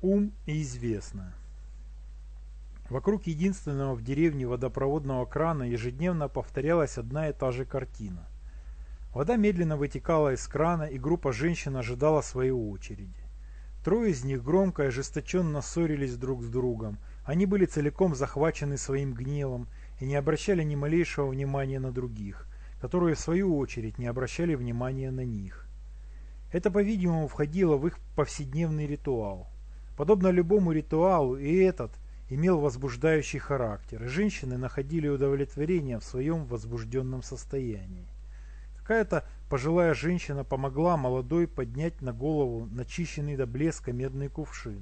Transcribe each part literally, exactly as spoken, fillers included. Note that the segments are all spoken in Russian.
Ум и известное. Вокруг единственного в деревне водопроводного крана ежедневно повторялась одна и та же картина. Вода медленно вытекала из крана, и группа женщин ожидала своей очереди. Трое из них громко и ожесточенно ссорились друг с другом. Они были целиком захвачены своим гневом и не обращали ни малейшего внимания на других, которые в свою очередь не обращали внимания на них. Это, по-видимому, входило в их повседневный ритуал. Подобно любому ритуалу, и этот имел возбуждающий характер, и женщины находили удовлетворение в своем возбужденном состоянии. Какая-то пожилая женщина помогла молодой поднять на голову начищенный до блеска медный кувшин.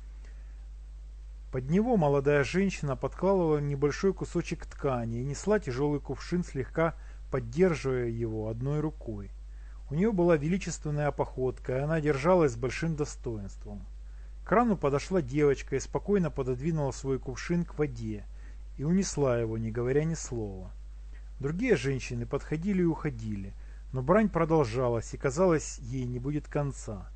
Под него молодая женщина подкладывала небольшой кусочек ткани и несла тяжелый кувшин, слегка поддерживая его одной рукой. У нее была величественная походка, и она держалась с большим достоинством. К крану подошла девочка и спокойно пододвинула свой кувшин к воде и унесла его, не говоря ни слова. Другие женщины подходили и уходили, но брань продолжалась, и, казалось, ей не будет конца.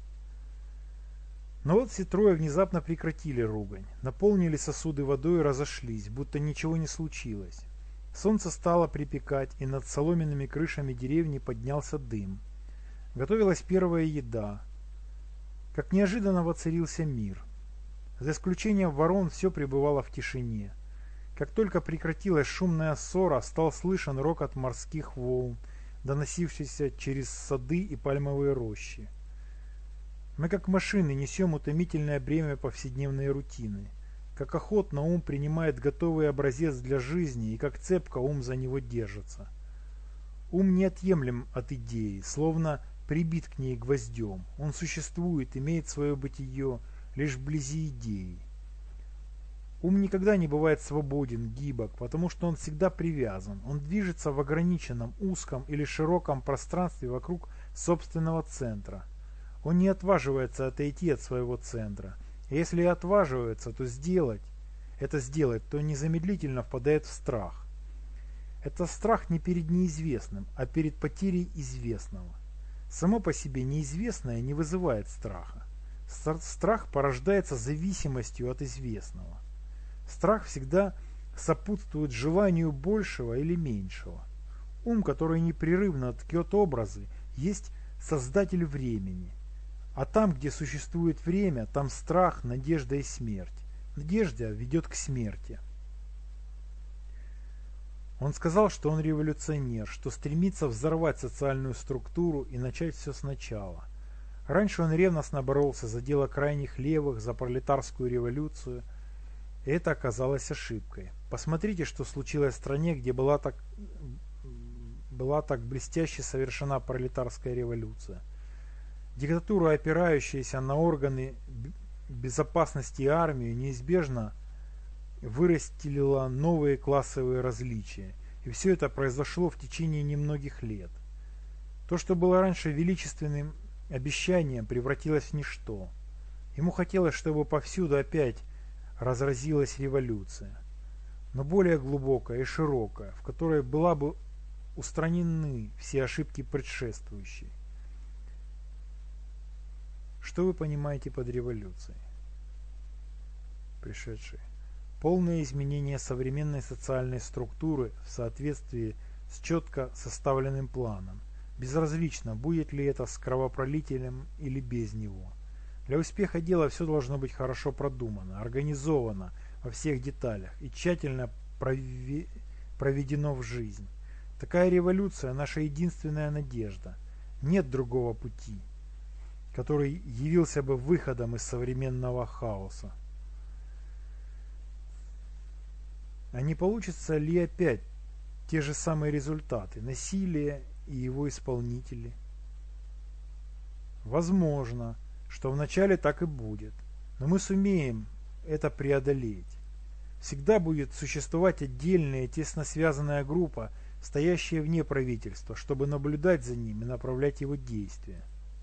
Но вот все трое внезапно прекратили ругань, наполнили сосуды водой и разошлись, будто ничего не случилось. Солнце стало припекать, и над соломенными крышами деревни поднялся дым. Готовилась первая еда. Как неожиданно воцарился мир. За исключением ворон все пребывало в тишине. Как только прекратилась шумная ссора, стал слышен рокот морских волн, доносившийся через сады и пальмовые рощи. Мы как машины несем утомительное бремя повседневной рутины. Как охотно ум принимает готовый образец для жизни, и как цепко ум за него держится. Ум неотъемлем от идеи, словно прибит к ней гвоздем. Он существует, имеет свое бытие лишь вблизи идеи. Ум никогда не бывает свободен, гибок, потому что он всегда привязан. Он движется в ограниченном, узком или широком пространстве вокруг собственного центра. Он не отваживается отойти от своего центра. И если и отваживается, то сделать, это сделать, то незамедлительно впадает в страх. Это страх не перед неизвестным, а перед потерей известного. Само по себе неизвестное не вызывает страха. Страх порождается зависимостью от известного. Страх всегда сопутствует желанию большего или меньшего. Ум, который непрерывно ткет образы, есть создатель времени. А там, где существует время, там страх, надежда и смерть. Надежда ведет к смерти. Он сказал, что он революционер, что стремится взорвать социальную структуру и начать все сначала. Раньше он ревностно боролся за дело крайних левых, за пролетарскую революцию. И это оказалось ошибкой. Посмотрите, что случилось в стране, где была так, была так блестяще совершена пролетарская революция. Диктатура, опирающаяся на органы безопасности и армию, неизбежно вырастила новые классовые различия. И все это произошло в течение немногих лет. То, что было раньше величественным обещанием, превратилось в ничто. Ему хотелось, чтобы повсюду опять разразилась революция, но более глубокая и широкая, в которой была бы устранены все ошибки предшествующей. Что вы понимаете под революцией? Пришедшие. Полное изменение современной социальной структуры в соответствии с четко составленным планом. Безразлично, будет ли это с кровопролитием или без него. Для успеха дела все должно быть хорошо продумано, организовано во всех деталях и тщательно проведено в жизнь. Такая революция – наша единственная надежда. Нет другого пути, который явился бы выходом из современного хаоса. А не получится ли опять те же самые результаты, насилие и его исполнители? Возможно, что вначале так и будет, но мы сумеем это преодолеть. Всегда будет существовать отдельная, тесно связанная группа, стоящая вне правительства, чтобы наблюдать за ним и направлять его действия.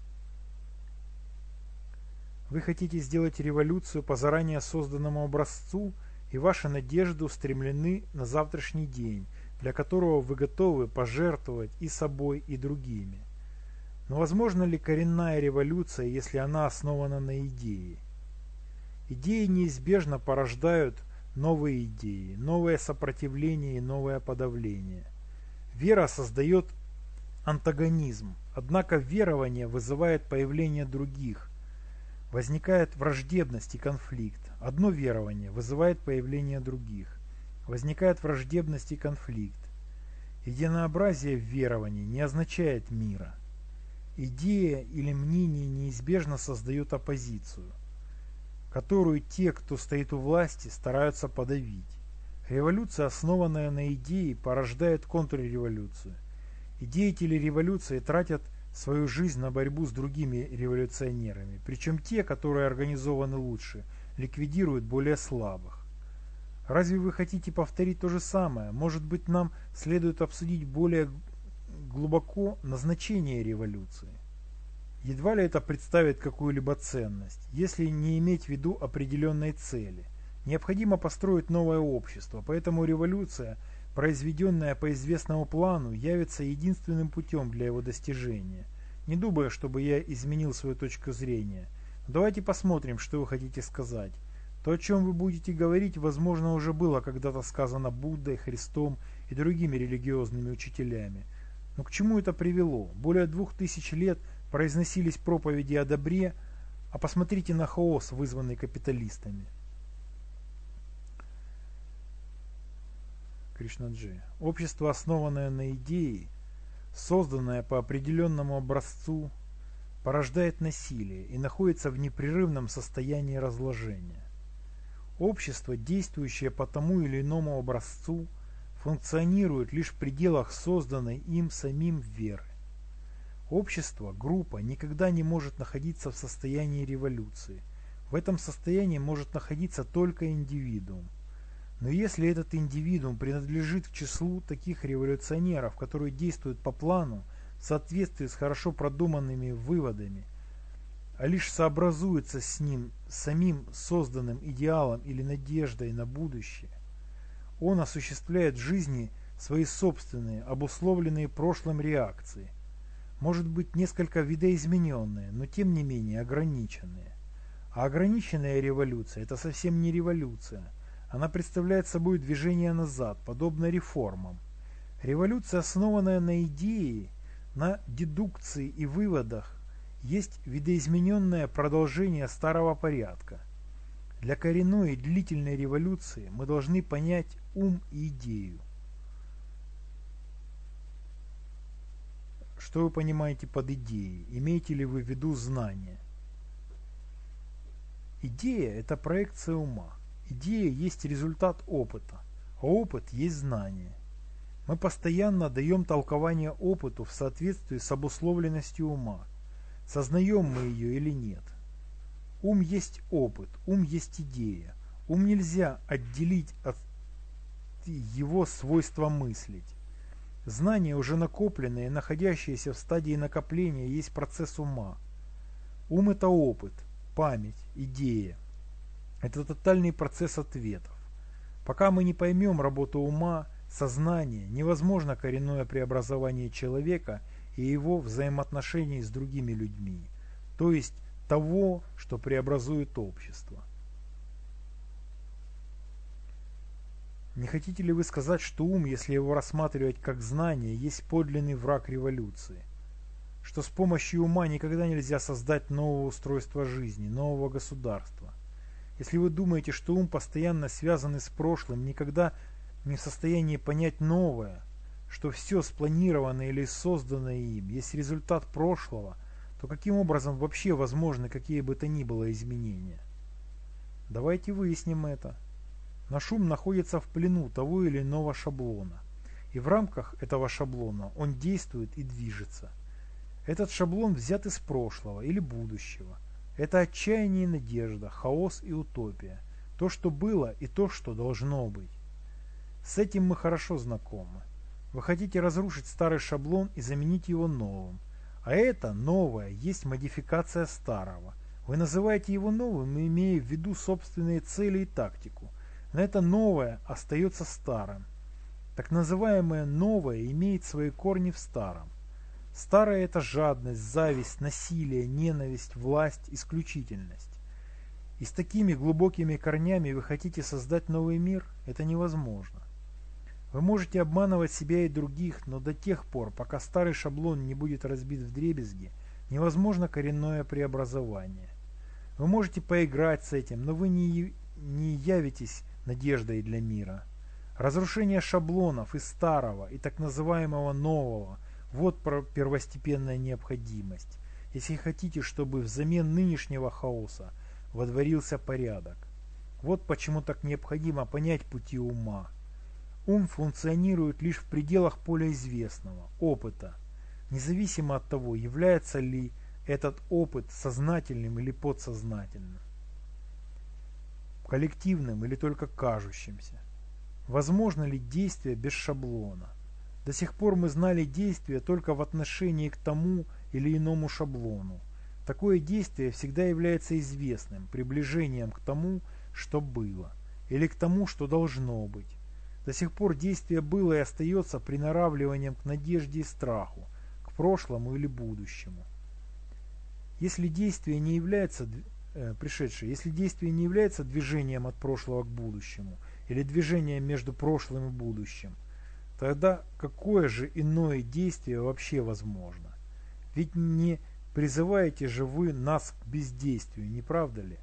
Вы хотите сделать революцию по заранее созданному образцу, и ваши надежды устремлены на завтрашний день, для которого вы готовы пожертвовать и собой, и другими. Но возможна ли коренная революция, если она основана на идее? Идеи неизбежно порождают новые идеи, новое сопротивление и новое подавление. Вера создает антагонизм, однако верование вызывает появление других. Возникает враждебность и конфликт. Одно верование вызывает появление других. Возникает враждебность и конфликт. Единообразие в веровании не означает мира. Идея или мнение неизбежно создают оппозицию, которую те, кто стоит у власти, стараются подавить. Революция, основанная на идее, порождает контрреволюцию. И деятели революции тратят свою жизнь на борьбу с другими революционерами, причем те, которые организованы лучше, ликвидируют более слабых. Разве вы хотите повторить то же самое? Может быть, нам следует обсудить более глубоко назначение революции? Едва ли это представит какую-либо ценность, если не иметь в виду определенной цели. Необходимо построить новое общество, поэтому революция, произведенная по известному плану, явится единственным путем для его достижения. Не думаю, чтобы я изменил свою точку зрения. Но давайте посмотрим, что вы хотите сказать. То, о чем вы будете говорить, возможно, уже было когда-то сказано Буддой, Христом и другими религиозными учителями. Но к чему это привело? Более двух тысяч лет произносились проповеди о добре, а посмотрите на хаос, вызванный капиталистами. Кришнаджи. Общество, основанное на идее, созданное по определенному образцу, порождает насилие и находится в непрерывном состоянии разложения. Общество, действующее по тому или иному образцу, функционирует лишь в пределах созданной им самим веры. Общество, группа никогда не может находиться в состоянии революции. В этом состоянии может находиться только индивидуум. Но если этот индивидуум принадлежит к числу таких революционеров, которые действуют по плану в соответствии с хорошо продуманными выводами, а лишь сообразуется с ним самим созданным идеалом или надеждой на будущее, он осуществляет в жизни свои собственные, обусловленные прошлым реакции, может быть несколько видоизмененные, но тем не менее ограниченные. А ограниченная революция – это совсем не революция. Она представляет собой движение назад, подобно реформам. Революция, основанная на идее, на дедукции и выводах, есть видоизмененное продолжение старого порядка. Для коренной и длительной революции мы должны понять ум и идею. Что вы понимаете под идеей? Имеете ли вы в виду знание? Идея – это проекция ума. Идея есть результат опыта, а опыт есть знание. Мы постоянно даем толкование опыту в соответствии с обусловленностью ума. Сознаем мы ее или нет. Ум есть опыт, ум есть идея. Ум нельзя отделить от его свойства мыслить. Знание, уже накопленное и находящееся в стадии накопления, есть процесс ума. Ум – это опыт, память, идея. Это тотальный процесс ответов. Пока мы не поймем работу ума, сознания, невозможно коренное преобразование человека и его взаимоотношений с другими людьми, то есть того, что преобразует общество. Не хотите ли вы сказать, что ум, если его рассматривать как знание, есть подлинный враг революции? Что с помощью ума никогда нельзя создать нового устройства жизни, нового государства? Если вы думаете, что ум постоянно связанный с прошлым, никогда не в состоянии понять новое, что все спланированное или созданное им есть результат прошлого, то каким образом вообще возможны какие бы то ни было изменения? Давайте выясним это. Наш ум находится в плену того или иного шаблона, и в рамках этого шаблона он действует и движется. Этот шаблон взят из прошлого или будущего. Это отчаяние и надежда, хаос и утопия, то, что было и то, что должно быть. С этим мы хорошо знакомы. Вы хотите разрушить старый шаблон и заменить его новым, а это новое есть модификация старого. Вы называете его новым, имея в виду собственные цели и тактику. Но это новое остается старым. Так называемое новое имеет свои корни в старом. Старое – это жадность, зависть, насилие, ненависть, власть, исключительность. И с такими глубокими корнями вы хотите создать новый мир? Это невозможно. Вы можете обманывать себя и других, но до тех пор, пока старый шаблон не будет разбит вдребезги, невозможно коренное преобразование. Вы можете поиграть с этим, но вы не, не явитесь надеждой для мира. Разрушение шаблонов и старого, и так называемого нового – вот первостепенная необходимость, если хотите, чтобы взамен нынешнего хаоса водворился порядок. Вот почему так необходимо понять пути ума. Ум функционирует лишь в пределах поля известного, опыта, независимо от того, является ли этот опыт сознательным или подсознательным, коллективным или только кажущимся. Возможно ли действие без шаблона? До сих пор мы знали действие только в отношении к тому или иному шаблону. Такое действие всегда является известным, приближением к тому, что было, или к тому, что должно быть. До сих пор действие было и остается приноравливанием к надежде и страху, к прошлому или будущему. Если действие не является, э, пришедшее, если действие не является движением от прошлого к будущему, или движением между прошлым и будущим, тогда какое же иное действие вообще возможно? Ведь не призываете же вы нас к бездействию, не правда ли?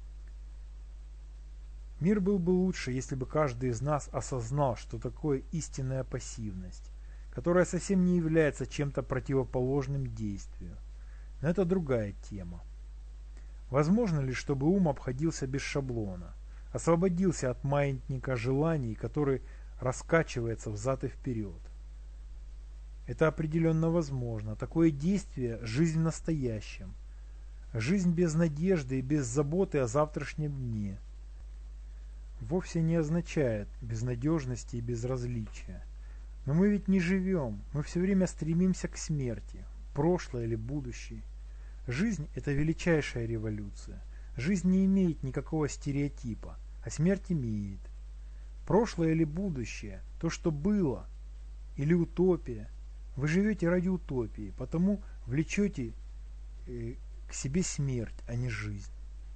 Мир был бы лучше, если бы каждый из нас осознал, что такое истинная пассивность, которая совсем не является чем-то противоположным действию. Но это другая тема. Возможно ли, чтобы ум обходился без шаблона, освободился от маятника желаний, который раскачивается взад и вперед? Это определенно возможно. Такое действие – жизнь в настоящем. Жизнь без надежды и без заботы о завтрашнем дне. Вовсе не означает безнадежности и безразличия. Но мы ведь не живем, мы все время стремимся к смерти, прошлое или будущее. Жизнь – это величайшая революция. Жизнь не имеет никакого стереотипа, а смерть имеет. Прошлое или будущее, то, что было, или утопия. Вы живете ради утопии, потому влечете э, к себе смерть, а не жизнь.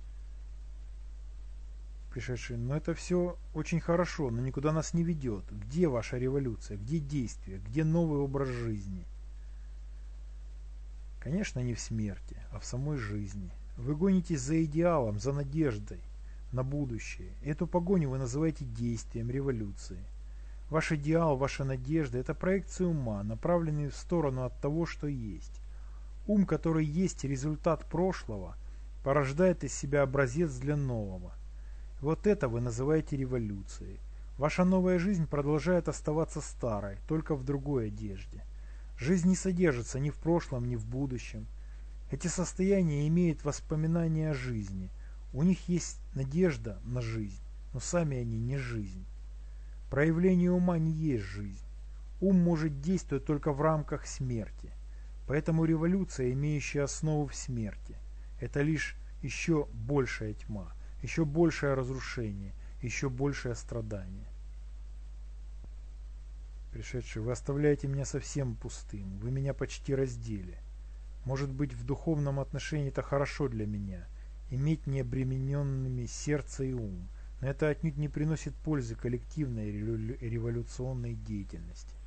Пришедшие, но это все очень хорошо, но никуда нас не ведет. Где ваша революция? Где действие? Где новый образ жизни? Конечно, не в смерти, а в самой жизни. Вы гонитесь за идеалом, за надеждой на будущее. Эту погоню вы называете действием, революцией. Ваш идеал, ваша надежда – это проекции ума, направленные в сторону от того, что есть. Ум, который есть результат прошлого, порождает из себя образец для нового. Вот это вы называете революцией. Ваша новая жизнь продолжает оставаться старой, только в другой одежде. Жизнь не содержится ни в прошлом, ни в будущем. Эти состояния имеют воспоминания о жизни. У них есть надежда на жизнь, но сами они не жизнь. Проявление ума не есть жизнь. Ум может действовать только в рамках смерти. Поэтому революция, имеющая основу в смерти, это лишь еще большая тьма, еще большее разрушение, еще большее страдание. Пришедший, вы оставляете меня совсем пустым, вы меня почти раздели. Может быть, в духовном отношении это хорошо для меня, иметь необремененными сердце и ум, но это отнюдь не приносит пользы коллективной революционной деятельности.